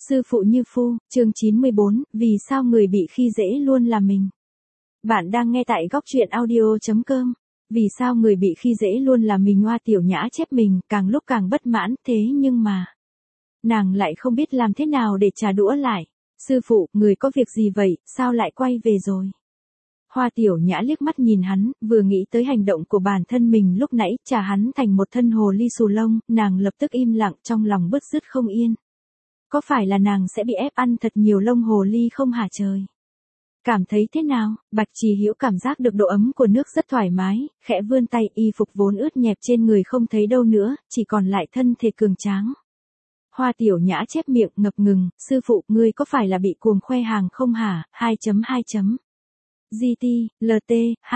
Sư phụ như phu, chương 94, vì sao người bị khi dễ luôn là mình. Bạn đang nghe tại góc truyện audio.com. Vì sao người bị khi dễ luôn là mình. Hoa Tiểu Nhã chép mình, càng lúc càng bất mãn, thế nhưng mà nàng lại không biết làm thế nào để trả đũa lại. Sư phụ, người có việc gì vậy, sao lại quay về rồi? Hoa Tiểu Nhã liếc mắt nhìn hắn, vừa nghĩ tới hành động của bản thân mình lúc nãy, trả hắn thành một thân hồ ly xù lông, nàng lập tức im lặng, trong lòng bứt rứt không yên. Có phải là nàng sẽ bị ép ăn thật nhiều lông hồ ly không hả trời? Cảm thấy thế nào? Bạch Trì Hữu cảm giác được độ ấm của nước rất thoải mái, khẽ vươn tay, y phục vốn ướt nhẹp trên người không thấy đâu nữa, chỉ còn lại thân thể cường tráng. Hoa Tiểu Nhã chép miệng ngập ngừng, sư phụ, ngươi có phải là bị cuồng khoe hàng không hả? 2.2. GT, LT,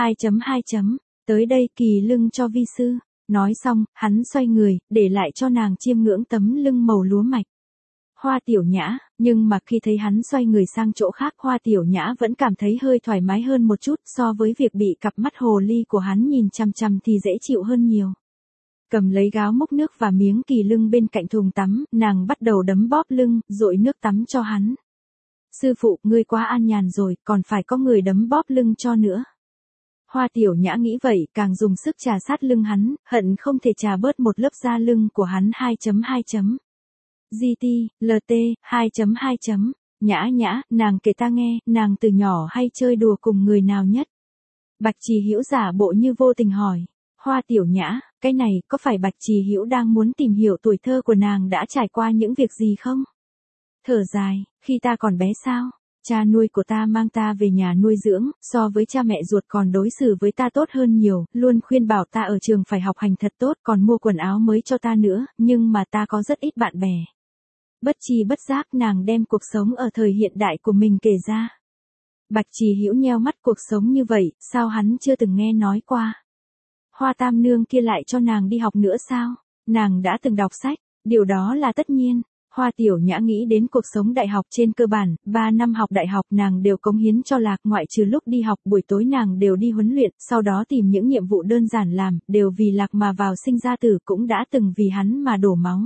2.2. Tới đây kỳ lưng cho vi sư. Nói xong, hắn xoay người, để lại cho nàng chiêm ngưỡng tấm lưng màu lúa mạch. Hoa Tiểu Nhã, nhưng mà khi thấy hắn xoay người sang chỗ khác, Hoa Tiểu Nhã vẫn cảm thấy hơi thoải mái hơn một chút, so với việc bị cặp mắt hồ ly của hắn nhìn chằm chằm thì dễ chịu hơn nhiều. Cầm lấy gáo múc nước và miếng kỳ lưng bên cạnh thùng tắm, nàng bắt đầu đấm bóp lưng, dội nước tắm cho hắn. Sư phụ, ngươi quá an nhàn rồi, còn phải có người đấm bóp lưng cho nữa. Hoa Tiểu Nhã nghĩ vậy, càng dùng sức trà sát lưng hắn, hận không thể trà bớt một lớp da lưng của hắn. 2.2. GT, LT, 2.2. Nhã Nhã, nàng kể ta nghe, nàng từ nhỏ hay chơi đùa cùng người nào nhất? Bạch Trì Hữu giả bộ như vô tình hỏi. Hoa Tiểu Nhã, cái này, có phải Bạch Trì Hữu đang muốn tìm hiểu tuổi thơ của nàng đã trải qua những việc gì không? Thở dài, khi ta còn bé sao? Cha nuôi của ta mang ta về nhà nuôi dưỡng, so với cha mẹ ruột còn đối xử với ta tốt hơn nhiều, luôn khuyên bảo ta ở trường phải học hành thật tốt, còn mua quần áo mới cho ta nữa, nhưng mà ta có rất ít bạn bè. Bất tri bất giác nàng đem cuộc sống ở thời hiện đại của mình kể ra. Bạch Trì Hữu nheo mắt, cuộc sống như vậy, sao hắn chưa từng nghe nói qua? Hoa Tam Nương kia lại cho nàng đi học nữa sao? Nàng đã từng đọc sách, điều đó là tất nhiên. Hoa Tiểu Nhã nghĩ đến cuộc sống đại học. Trên cơ bản, 3 năm học đại học nàng đều cống hiến cho Lạc, ngoại trừ lúc đi học buổi tối nàng đều đi huấn luyện, sau đó tìm những nhiệm vụ đơn giản làm, đều vì Lạc mà vào sinh ra tử, cũng đã từng vì hắn mà đổ máu.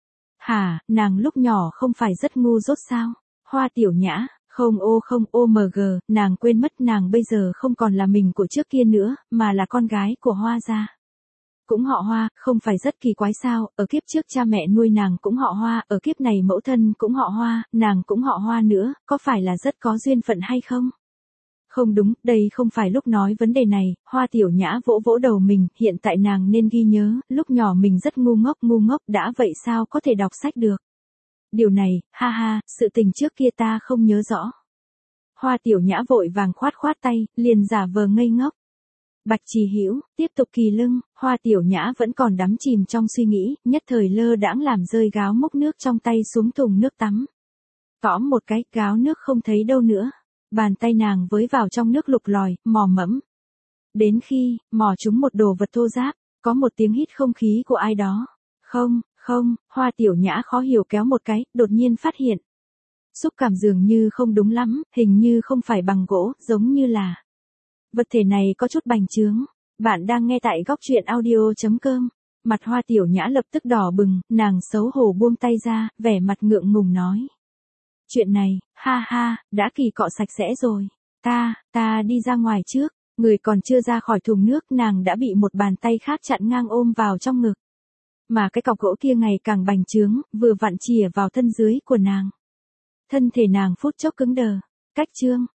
Hả, nàng lúc nhỏ không phải rất ngu dốt sao? Hoa Tiểu Nhã, không OMG, nàng quên mất nàng bây giờ không còn là mình của trước kia nữa, mà là con gái của Hoa gia. Cũng họ Hoa, không phải rất kỳ quái sao? Ở kiếp trước cha mẹ nuôi nàng cũng họ Hoa, ở kiếp này mẫu thân cũng họ Hoa, nàng cũng họ Hoa nữa, có phải là rất có duyên phận hay không? Không đúng, đây không phải lúc nói vấn đề này. Hoa Tiểu Nhã vỗ vỗ đầu mình, hiện tại nàng nên ghi nhớ, lúc nhỏ mình rất ngu ngốc, đã vậy sao có thể đọc sách được? Điều này, ha ha, sự tình trước kia ta không nhớ rõ. Hoa Tiểu Nhã vội vàng khoát tay, liền giả vờ ngây ngốc. Bạch Trì Hữu tiếp tục kỳ lưng. Hoa Tiểu Nhã vẫn còn đắm chìm trong suy nghĩ, nhất thời lơ đãng làm rơi gáo múc nước trong tay xuống thùng nước tắm. Tõm một cái, gáo nước không thấy đâu nữa. Bàn tay nàng với vào trong nước lục lòi, mò mẫm. Đến khi mò trúng một đồ vật thô ráp, có một tiếng hít không khí của ai đó. Không, Hoa Tiểu Nhã khó hiểu kéo một cái, đột nhiên phát hiện. Xúc cảm dường như không đúng lắm, hình như không phải bằng gỗ, giống như là vật thể này có chút bành trướng. Bạn đang nghe tại góc truyện audio.com. Mặt Hoa Tiểu Nhã lập tức đỏ bừng, nàng xấu hổ buông tay ra, vẻ mặt ngượng ngùng nói. Chuyện này, ha ha, đã kỳ cọ sạch sẽ rồi. Ta đi ra ngoài trước. Người còn chưa ra khỏi thùng nước, nàng đã bị một bàn tay khác chặn ngang ôm vào trong ngực. Mà cái cọc gỗ kia ngày càng bành trướng, vừa vặn chìa vào thân dưới của nàng. Thân thể nàng phút chốc cứng đờ. Cách chương